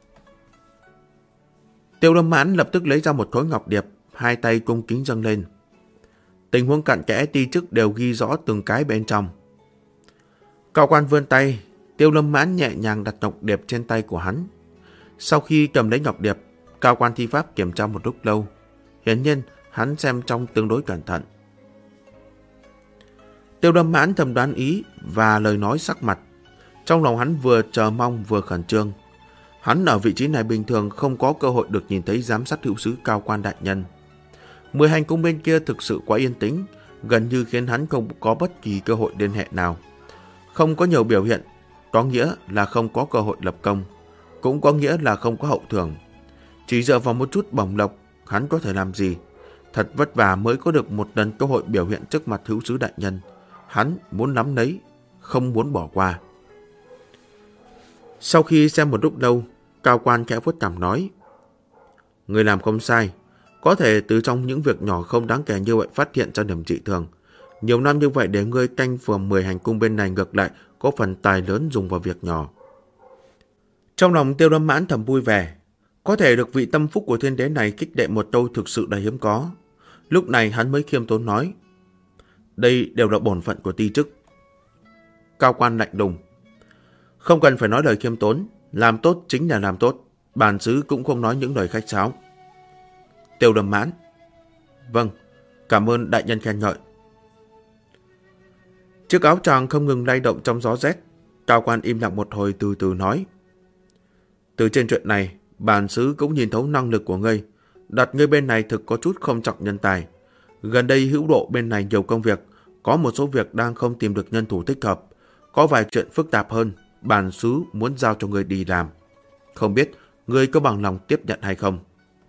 Tiêu Lâm Mãn lập tức lấy ra một khối ngọc điệp, hai tay cung kính dâng lên. Tình huống cặn kẽ ti chức đều ghi rõ từng cái bên trong. Cao quan vươn tay, Tiêu Lâm Mãn nhẹ nhàng đặt ngọc điệp trên tay của hắn. Sau khi cầm lấy ngọc điệp, cao quan thi pháp kiểm tra một lúc lâu. Hiển nhiên, hắn xem trong tương đối cẩn thận. Tiêu Lâm Mãn thầm đoán ý và lời nói sắc mặt. Trong lòng hắn vừa chờ mong vừa khẩn trương. Hắn ở vị trí này bình thường không có cơ hội được nhìn thấy giám sát hữu sứ cao quan đại nhân. 10 hành cung bên kia thực sự quá yên tĩnh, gần như khiến hắn không có bất kỳ cơ hội liên hệ nào. Không có nhiều biểu hiện, có nghĩa là không có cơ hội lập công, cũng có nghĩa là không có hậu thưởng. Chỉ dựa vào một chút bổng lộc, hắn có thể làm gì? Thật vất vả mới có được một lần cơ hội biểu hiện trước mặt hữu sứ đại nhân. Hắn muốn nắm lấy, không muốn bỏ qua. Sau khi xem một lúc lâu, cao quan khẽ vuốt cằm nói: Người làm không sai, có thể từ trong những việc nhỏ không đáng kể như vậy phát hiện ra điểm dị thường. Nhiều năm như vậy để ngươi canh phường 10 hành cung bên này ngược lại có phần tài lớn dùng vào việc nhỏ. Trong lòng Tiêu Lâm Mãn thầm vui vẻ, có thể được vị tâm phúc của thiên đế này khích lệ một câu thực sự là hiếm có. Lúc này hắn mới khiêm tốn nói: Đây đều là bổn phận của ti chức. Cao quan lạnh lùng: Không cần phải nói lời khiêm tốn, làm tốt chính là làm tốt, bản xứ cũng không nói những lời khách sáo. Tiêu Lâm Mãn: Vâng, cảm ơn đại nhân khen ngợi. Chiếc áo choàng không ngừng lay động trong gió rét. Cao quan im lặng một hồi từ từ nói: Từ trên chuyện này, bản xứ cũng nhìn thấu năng lực của ngươi. Đặt ngươi bên này thực có chút không trọng nhân tài. Gần đây hữu độ bên này nhiều công việc, có một số việc đang không tìm được nhân thủ thích hợp. Có vài chuyện phức tạp hơn, bản xứ muốn giao cho ngươi đi làm. Không biết ngươi có bằng lòng tiếp nhận hay không?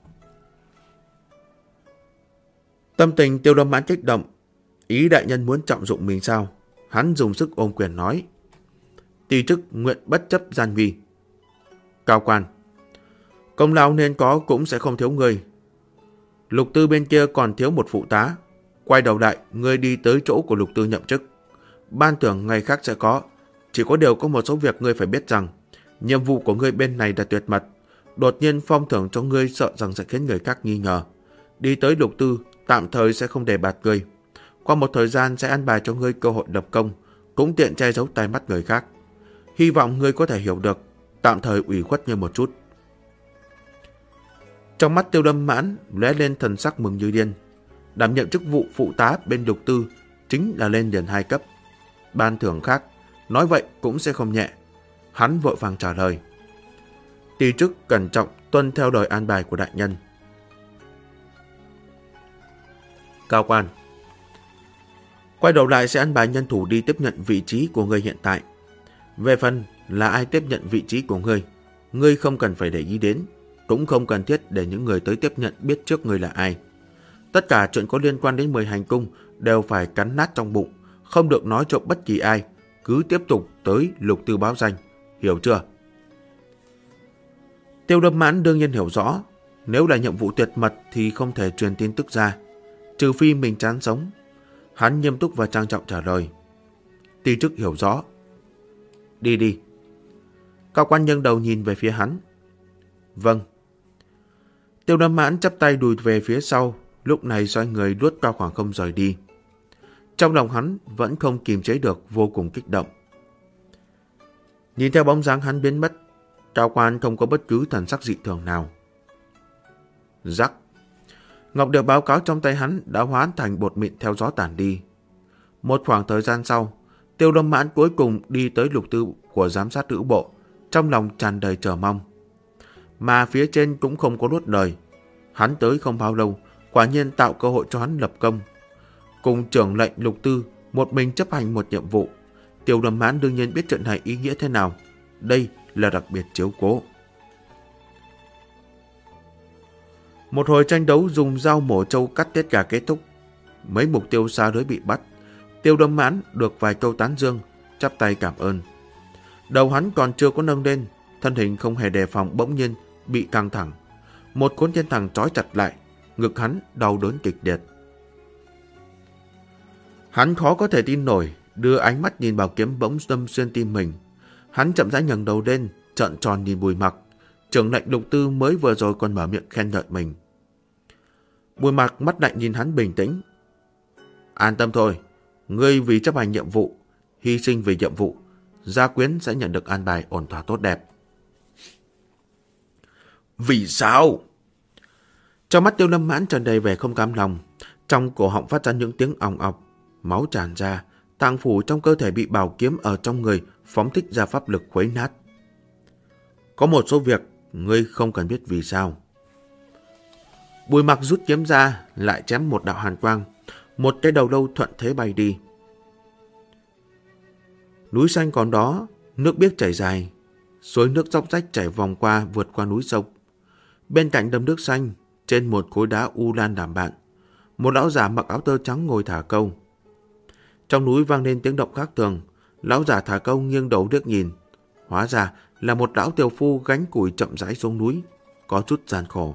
Tâm tình Tiêu Lâm Mãn kích động. Ý đại nhân muốn trọng dụng mình sao? Hắn dùng sức ôm quyền nói: Ti chức nguyện bất chấp gian nguy. Cao quan: Công lao nên có cũng sẽ không thiếu ngươi. Lục tư bên kia còn thiếu một phụ tá. Quay đầu lại, ngươi đi tới chỗ của lục tư nhậm chức. Ban thưởng ngày khác sẽ có. Chỉ có điều có một số việc ngươi phải biết rằng nhiệm vụ của ngươi bên này là tuyệt mật. Đột nhiên phong thưởng cho ngươi sợ rằng sẽ khiến người khác nghi ngờ. Đi tới lục tư, tạm thời sẽ không đề bạt ngươi. Qua một thời gian sẽ an bài cho ngươi cơ hội lập công, cũng tiện che giấu tai mắt người khác. Hy vọng ngươi có thể hiểu được, tạm thời ủy khuất ngươi một chút. Trong mắt Tiêu Lâm Mãn lóe lên thần sắc mừng như điên. Đảm nhiệm chức vụ phụ tá bên lục tư chính là lên liền 2 cấp. Ban thưởng khác, nói vậy cũng sẽ không nhẹ. Hắn vội vàng trả lời: Ti chức cẩn trọng tuân theo lời an bài của đại nhân. Cao quan: Quay đầu lại sẽ an bài nhân thủ đi tiếp nhận vị trí của ngươi hiện tại. Về phần là ai tiếp nhận vị trí của ngươi không cần phải để ý đến, cũng không cần thiết để những người tới tiếp nhận biết trước ngươi là ai. Tất cả chuyện có liên quan đến 10 hành cung đều phải cắn nát trong bụng, không được nói cho bất kỳ ai, cứ tiếp tục tới Lục Tư báo danh, hiểu chưa? Tiêu Lâm Mãn đương nhiên hiểu rõ, nếu là nhiệm vụ tuyệt mật thì không thể truyền tin tức ra, trừ phi mình chán sống. Hắn nghiêm túc và trang trọng trả lời. Ti chức hiểu rõ. Đi đi. Cao quan nhân đầu nhìn về phía hắn. Vâng. Tiêu Lâm Mãn chắp tay đùi về phía sau, lúc này xoay người luốt cao khoảng không rời đi. Trong lòng hắn vẫn không kìm chế được, vô cùng kích động. Nhìn theo bóng dáng hắn biến mất, Cao quan không có bất cứ thần sắc dị thường nào. Rắc. Ngọc điệp báo cáo trong tay hắn đã hóa thành bột mịn theo gió tản đi. Một khoảng thời gian sau, Tiêu Lâm Mãn cuối cùng đi tới lục tư của giám sát lữ bộ, trong lòng tràn đầy chờ mong. Mà phía trên cũng không có nuốt lời. Hắn tới không bao lâu, quả nhiên tạo cơ hội cho hắn lập công. Cùng trưởng lệnh lục tư, một mình chấp hành một nhiệm vụ. Tiêu Lâm Mãn đương nhiên biết chuyện này ý nghĩa thế nào. Đây là đặc biệt chiếu cố. Một hồi tranh đấu dùng dao mổ trâu cắt tiết gà kết thúc. Mấy mục tiêu xa lưới bị bắt. Tiêu Lâm Mãn được vài câu tán dương, chắp tay cảm ơn. Đầu hắn còn chưa có nâng lên, thân hình không hề đề phòng bỗng nhiên bị căng thẳng. Một cuốn thiên thẳng trói chặt lại, ngực hắn đau đớn kịch liệt. Hắn khó có thể tin nổi, đưa ánh mắt nhìn bảo kiếm bỗng đâm xuyên tim mình. Hắn chậm rãi ngẩng đầu lên, trợn tròn nhìn Bùi Mặc. Trưởng lệnh lục tư mới vừa rồi còn mở miệng khen ngợi mình. Bùi Mặc mắt lạnh nhìn hắn bình tĩnh. An tâm thôi, ngươi vì chấp hành nhiệm vụ, hy sinh vì nhiệm vụ, gia quyến sẽ nhận được an bài ổn thỏa tốt đẹp. Vì sao? Trong mắt Tiêu Lâm Mãn tràn đầy vẻ không cam lòng, trong cổ họng phát ra những tiếng òng ọc, máu tràn ra, tạng phủ trong cơ thể bị bảo kiếm ở trong người phóng thích ra pháp lực khuấy nát. Có một số việc ngươi không cần biết vì sao. Bùi Mặc rút kiếm ra, lại chém một đạo hàn quang, một cái đầu lâu thuận thế bay đi. Núi xanh còn đó, nước biếc chảy dài, suối nước róc rách chảy vòng qua vượt qua núi sông. Bên cạnh đầm nước xanh, trên một khối đá u lan đảm bạn, một lão già mặc áo tơ trắng ngồi thả câu. Trong núi vang lên tiếng động khác thường, lão già thả câu nghiêng đầu liếc nhìn, hóa ra là một lão tiều phu gánh củi chậm rãi xuống núi, có chút gian khổ.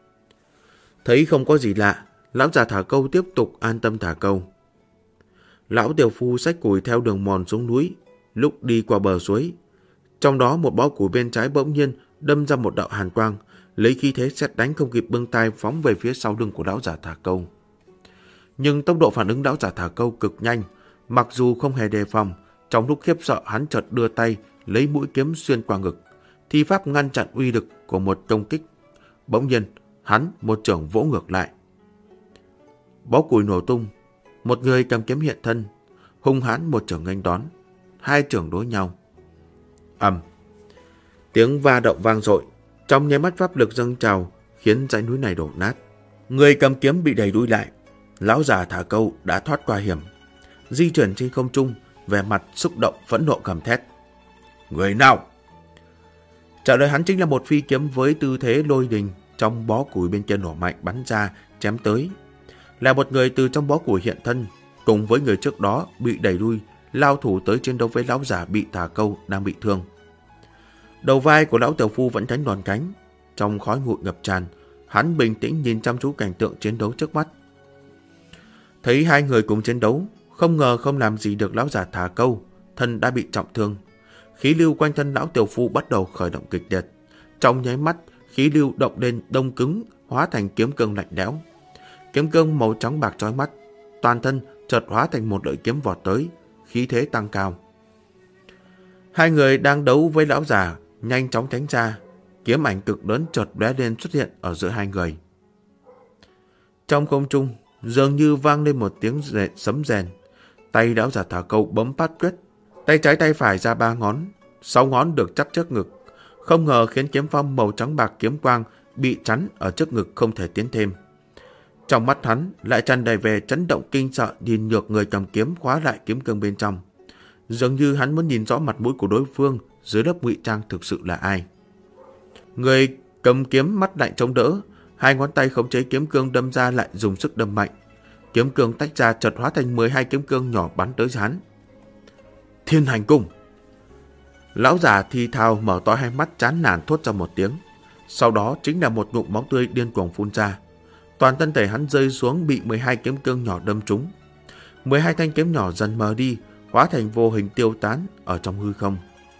Thấy không có gì lạ, lão già thả câu tiếp tục an tâm thả câu. Lão tiều phu xách củi theo đường mòn xuống núi, lúc đi qua bờ suối. Trong đó một bó củi bên trái bỗng nhiên đâm ra một đạo hàn quang, lấy khí thế sét đánh không kịp bưng tay phóng về phía sau lưng của lão già thả câu. Nhưng tốc độ phản ứng lão già thả câu cực nhanh, mặc dù không hề đề phòng, trong lúc khiếp sợ hắn chợt đưa tay lấy mũi kiếm xuyên qua ngực, thi pháp ngăn chặn uy lực của một công kích. Bỗng nhiên hắn một chưởng vỗ ngược lại. Bó củi nổ tung, một người cầm kiếm hiện thân, hung hãn một chưởng nghênh đón, hai chưởng đối nhau. Ầm, tiếng va động vang dội, trong nháy mắt pháp lực dâng trào khiến dãy núi này đổ nát. Người cầm kiếm bị đẩy đuôi lại, lão già thả câu đã thoát qua hiểm, di chuyển trên không trung, vẻ mặt xúc động phẫn nộ gầm thét. Người nào? Trả lời hắn chính là một phi kiếm với tư thế lôi đình, trong bó củi bên kia nổ mạnh bắn ra chém tới. Là một người từ trong bó củi hiện thân, cùng với người trước đó bị đẩy đuôi, lao thủ tới chiến đấu với lão già bị thả câu đang bị thương. Đầu vai của lão tiểu phu vẫn đánh đòn cánh, trong khói bụi ngập tràn, hắn bình tĩnh nhìn chăm chú cảnh tượng chiến đấu trước mắt. Thấy hai người cùng chiến đấu, không ngờ không làm gì được lão già thả câu, thân đã bị trọng thương. Khí lưu quanh thân lão tiểu phu bắt đầu khởi động kịch liệt. Trong nháy mắt, khí lưu động lên đông cứng, hóa thành kiếm cương lạnh lẽo. Kiếm cương màu trắng bạc chói mắt, toàn thân chợt hóa thành một lợi kiếm vọt tới, khí thế tăng cao. Hai người đang đấu với lão già, nhanh chóng tránh ra, kiếm ảnh cực lớn chợt lóe lên xuất hiện ở giữa hai người. Trong không trung, dường như vang lên một tiếng sấm rèn. Tay lão già thả câu bấm phát quyết, tay trái tay phải ra 3 ngón, 6 ngón được chắp trước ngực, không ngờ khiến kiếm phong màu trắng bạc kiếm quang bị chắn ở trước ngực không thể tiến thêm. Trong mắt hắn lại tràn đầy vẻ chấn động kinh sợ nhìn nhược người cầm kiếm khóa lại kiếm cương bên trong. Dường như hắn muốn nhìn rõ mặt mũi của đối phương dưới lớp ngụy trang thực sự là ai. Người cầm kiếm mắt lạnh chống đỡ, hai ngón tay khống chế kiếm cương đâm ra lại dùng sức đâm mạnh. Kiếm cương tách ra chợt hóa thành 12 kiếm cương nhỏ bắn tới hắn. Thiên hành cung! Lão già thì thào mở to hai mắt chán nản thốt ra một tiếng. Sau đó chính là một ngụm máu tươi điên cuồng phun ra. Toàn thân thể hắn rơi xuống bị 12 kiếm cương nhỏ đâm trúng. 12 thanh kiếm nhỏ dần mờ đi, hóa thành vô hình tiêu tán ở trong hư không.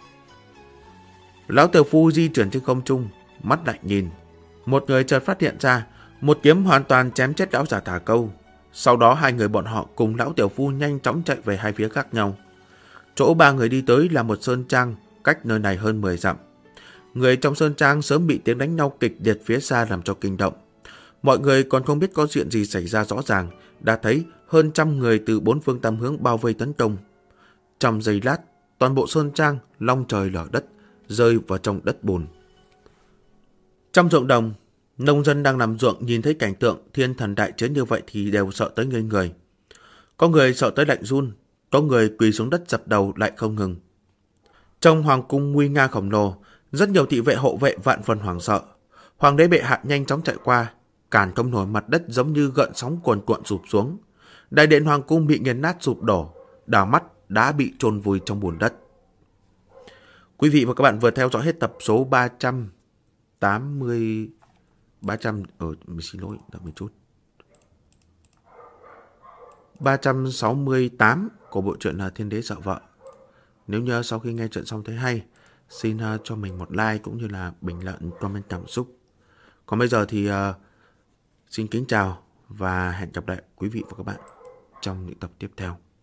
Lão tiểu phu di chuyển trên không trung, mắt lạnh nhìn. Một người chợt phát hiện ra, một kiếm hoàn toàn chém chết lão già Thả Câu. Sau đó hai người bọn họ cùng lão tiểu phu nhanh chóng chạy về hai phía khác nhau. Chỗ ba người đi tới là một sơn trang, cách nơi này hơn 10 dặm. Người trong sơn trang sớm bị tiếng đánh nhau kịch liệt phía xa làm cho kinh động. Mọi người còn không biết có chuyện gì xảy ra rõ ràng, đã thấy hơn trăm người từ bốn phương tám hướng bao vây tấn công. Trong giây lát, toàn bộ sơn trang long trời lở đất, rơi vào trong đất bùn. Trong ruộng đồng, nông dân đang làm ruộng nhìn thấy cảnh tượng thiên thần đại chiến như vậy thì đều sợ tới ngây người. Có người sợ tới lạnh run, có người quỳ xuống đất dập đầu lại không ngừng. Trong hoàng cung nguy nga khổng lồ, rất nhiều thị vệ hộ vệ vạn phần hoảng sợ. Hoàng đế bệ hạ nhanh chóng chạy qua, cản không nổi mặt đất giống như gợn sóng cuồn cuộn sụp xuống. Đại điện hoàng cung bị nghiền nát sụp đổ, đảo mắt đã bị chôn vùi trong bùn đất. Quý vị và các bạn vừa theo dõi hết tập số 368 của bộ truyện Thiên Đế Sợ Vợ. Nếu như sau khi nghe chuyện xong thấy hay, xin cho mình một like cũng như là bình luận, comment cảm xúc. Còn bây giờ thì xin kính chào và hẹn gặp lại quý vị và các bạn trong những tập tiếp theo.